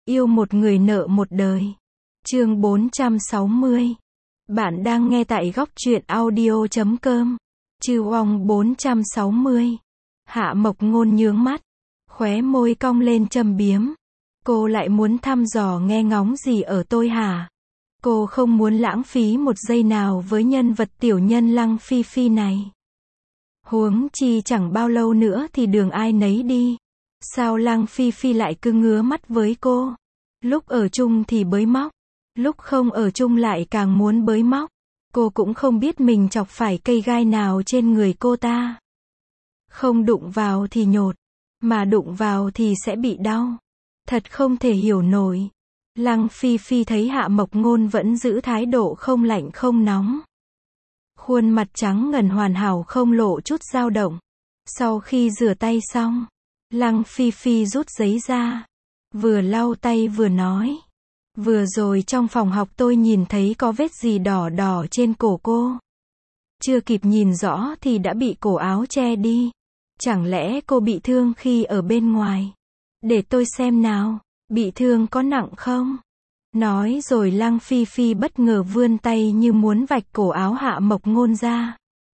Yêu một người nợ một đời. Chương 460. Bạn đang nghe tại góc truyện audio.com. Chư Oong 460. Hạ Mộc Ngôn nhướng mắt, khóe môi cong lên châm biếm. Cô lại muốn thăm dò nghe ngóng gì ở tôi hả? Cô không muốn lãng phí một giây nào với nhân vật tiểu nhân Lăng Phi Phi này. Huống chi chẳng bao lâu nữa thì đường ai nấy đi. Sao Lăng Phi Phi lại cứ ngứa mắt với cô? Lúc ở chung thì bới móc, lúc không ở chung lại càng muốn bới móc. Cô cũng không biết mình chọc phải cây gai nào trên người cô ta. Không đụng vào thì nhột, mà đụng vào thì sẽ bị đau. Thật không thể hiểu nổi. Lăng Phi Phi thấy Hạ Mộc Ngôn vẫn giữ thái độ không lạnh không nóng. Khuôn mặt trắng ngần hoàn hảo không lộ chút dao động. Sau khi rửa tay xong, Lăng Phi Phi rút giấy ra, vừa lau tay vừa nói. Vừa rồi trong phòng học tôi nhìn thấy có vết gì đỏ đỏ trên cổ cô. Chưa kịp nhìn rõ thì đã bị cổ áo che đi. Chẳng lẽ cô bị thương khi ở bên ngoài? Để tôi xem nào, bị thương có nặng không? Nói rồi Lăng Phi Phi bất ngờ vươn tay như muốn vạch cổ áo Hạ Mộc Ngôn ra.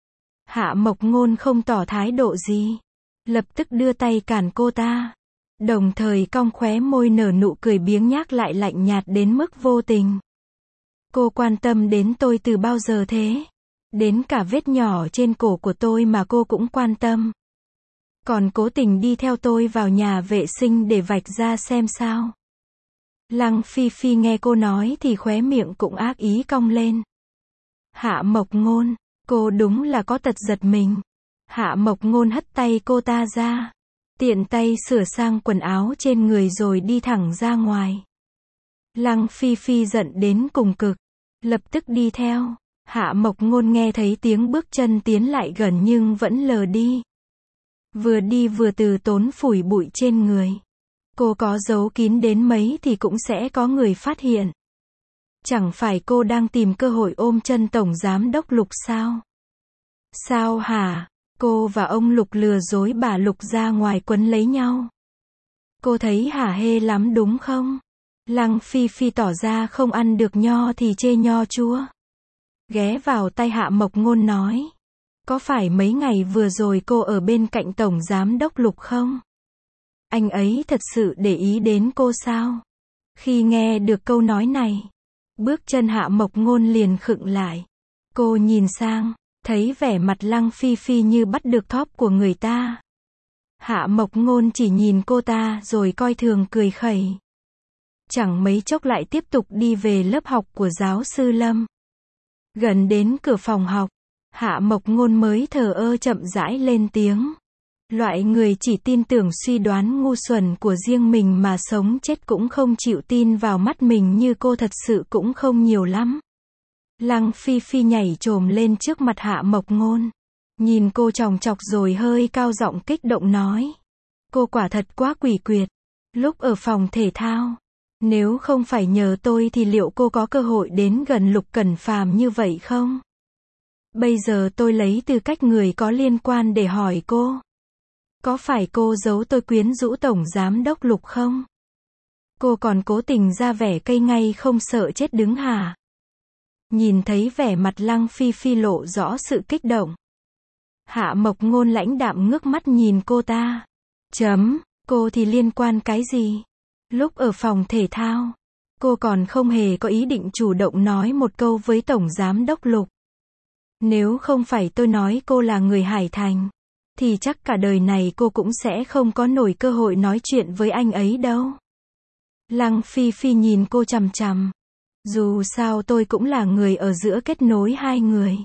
Hạ Mộc Ngôn không tỏ thái độ gì, lập tức đưa tay cản cô ta. Đồng thời cong khóe môi nở nụ cười biếng nhác lại lạnh nhạt đến mức vô tình. Cô quan tâm đến tôi từ bao giờ thế? Đến cả vết nhỏ trên cổ của tôi mà cô cũng quan tâm. Còn cố tình đi theo tôi vào nhà vệ sinh để vạch ra xem sao. Lăng Phi Phi nghe cô nói thì khóe miệng cũng ác ý cong lên. Hạ Mộc Ngôn, cô đúng là có tật giật mình. Hạ Mộc Ngôn hất tay cô ta ra, tiện tay sửa sang quần áo trên người rồi đi thẳng ra ngoài. Lăng Phi Phi giận đến cùng cực, lập tức đi theo. Hạ Mộc Ngôn nghe thấy tiếng bước chân tiến lại gần nhưng vẫn lờ đi. Vừa đi vừa từ tốn phủi bụi trên người. Cô có giấu kín đến mấy thì cũng sẽ có người phát hiện. Chẳng phải cô đang tìm cơ hội ôm chân Tổng Giám đốc Lục sao? Sao hả? Cô và ông Lục lừa dối bà Lục ra ngoài quấn lấy nhau. Cô thấy hả hê lắm đúng không? Lăng Phi Phi tỏ ra không ăn được nho thì chê nho chua. Ghé vào tay Hạ Mộc Ngôn nói. Có phải mấy ngày vừa rồi cô ở bên cạnh Tổng Giám đốc Lục không? Anh ấy thật sự để ý đến cô sao? Khi nghe được câu nói này, bước chân Hạ Mộc Ngôn liền khựng lại. Cô nhìn sang, thấy vẻ mặt Lăng Phi Phi như bắt được thóp của người ta. Hạ Mộc Ngôn chỉ nhìn cô ta rồi coi thường cười khẩy. Chẳng mấy chốc lại tiếp tục đi về lớp học của giáo sư Lâm. Gần đến cửa phòng học, Hạ Mộc Ngôn mới thờ ơ chậm rãi lên tiếng. Loại người chỉ tin tưởng suy đoán ngu xuẩn của riêng mình mà sống chết cũng không chịu tin vào mắt mình như cô thật sự cũng không nhiều lắm. Lăng Phi Phi nhảy chồm lên trước mặt Hạ Mộc Ngôn, nhìn cô chòng chọc rồi hơi cao giọng kích động nói. Cô quả thật quá quỷ quyệt. Lúc ở phòng thể thao, nếu không phải nhờ tôi thì liệu cô có cơ hội đến gần Lục Cẩn Phàm như vậy không? Bây giờ tôi lấy tư cách người có liên quan để hỏi cô. Có phải cô giấu tôi quyến rũ Tổng Giám đốc Lục không? Cô còn cố tình ra vẻ cây ngay không sợ chết đứng hả? Nhìn thấy vẻ mặt Lăng Phi Phi lộ rõ sự kích động. Hạ Mộc Ngôn lãnh đạm ngước mắt nhìn cô ta. Cô thì liên quan cái gì? Lúc ở phòng thể thao, cô còn không hề có ý định chủ động nói một câu với Tổng Giám đốc Lục. Nếu không phải tôi nói cô là người Hải Thành, thì chắc cả đời này cô cũng sẽ không có nổi cơ hội nói chuyện với anh ấy đâu. Lăng Phi Phi nhìn cô chằm chằm. Dù sao tôi cũng là người ở giữa kết nối hai người.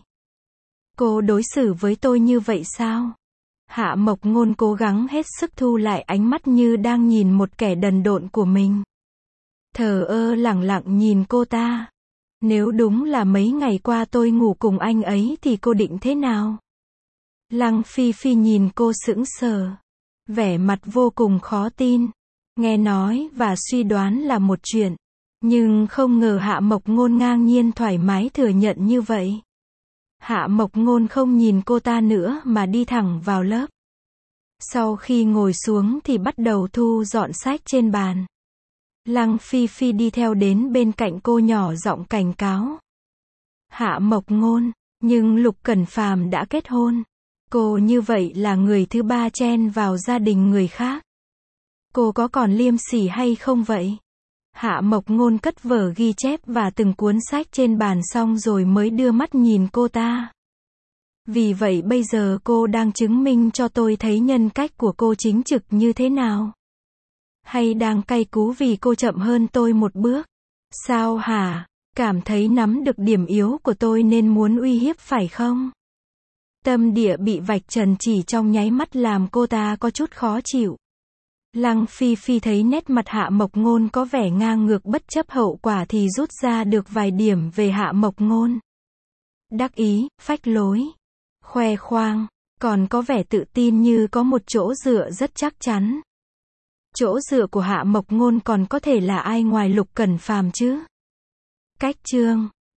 Cô đối xử với tôi như vậy sao? Hạ Mộc Ngôn cố gắng hết sức thu lại ánh mắt như đang nhìn một kẻ đần độn của mình. Thờ ơ lẳng lặng nhìn cô ta. Nếu đúng là mấy ngày qua tôi ngủ cùng anh ấy thì cô định thế nào? Lăng Phi Phi nhìn cô sững sờ, vẻ mặt vô cùng khó tin. Nghe nói và suy đoán là một chuyện, nhưng không ngờ Hạ Mộc Ngôn ngang nhiên thoải mái thừa nhận như vậy. Hạ Mộc Ngôn không nhìn cô ta nữa mà đi thẳng vào lớp. Sau khi ngồi xuống thì bắt đầu thu dọn sách trên bàn. Lăng Phi Phi đi theo đến bên cạnh cô nhỏ giọng cảnh cáo. Hạ Mộc Ngôn, nhưng Lục Cẩn Phàm đã kết hôn. Cô như vậy là người thứ ba chen vào gia đình người khác. Cô có còn liêm sỉ hay không vậy? Hạ Mộc Ngôn cất vở ghi chép và từng cuốn sách trên bàn xong rồi mới đưa mắt nhìn cô ta. Vì vậy bây giờ cô đang chứng minh cho tôi thấy nhân cách của cô chính trực như thế nào? Hay đang cay cú vì cô chậm hơn tôi một bước? Sao hả? Cảm thấy nắm được điểm yếu của tôi nên muốn uy hiếp phải không? Tâm địa bị vạch trần chỉ trong nháy mắt làm cô ta có chút khó chịu. Lăng Phi Phi thấy nét mặt Hạ Mộc Ngôn có vẻ ngang ngược bất chấp hậu quả thì rút ra được vài điểm về Hạ Mộc Ngôn. Đắc ý, phách lối, khoe khoang, còn có vẻ tự tin như có một chỗ dựa rất chắc chắn. Chỗ dựa của Hạ Mộc Ngôn còn có thể là ai ngoài Lục Cẩn Phàm chứ? Cách chương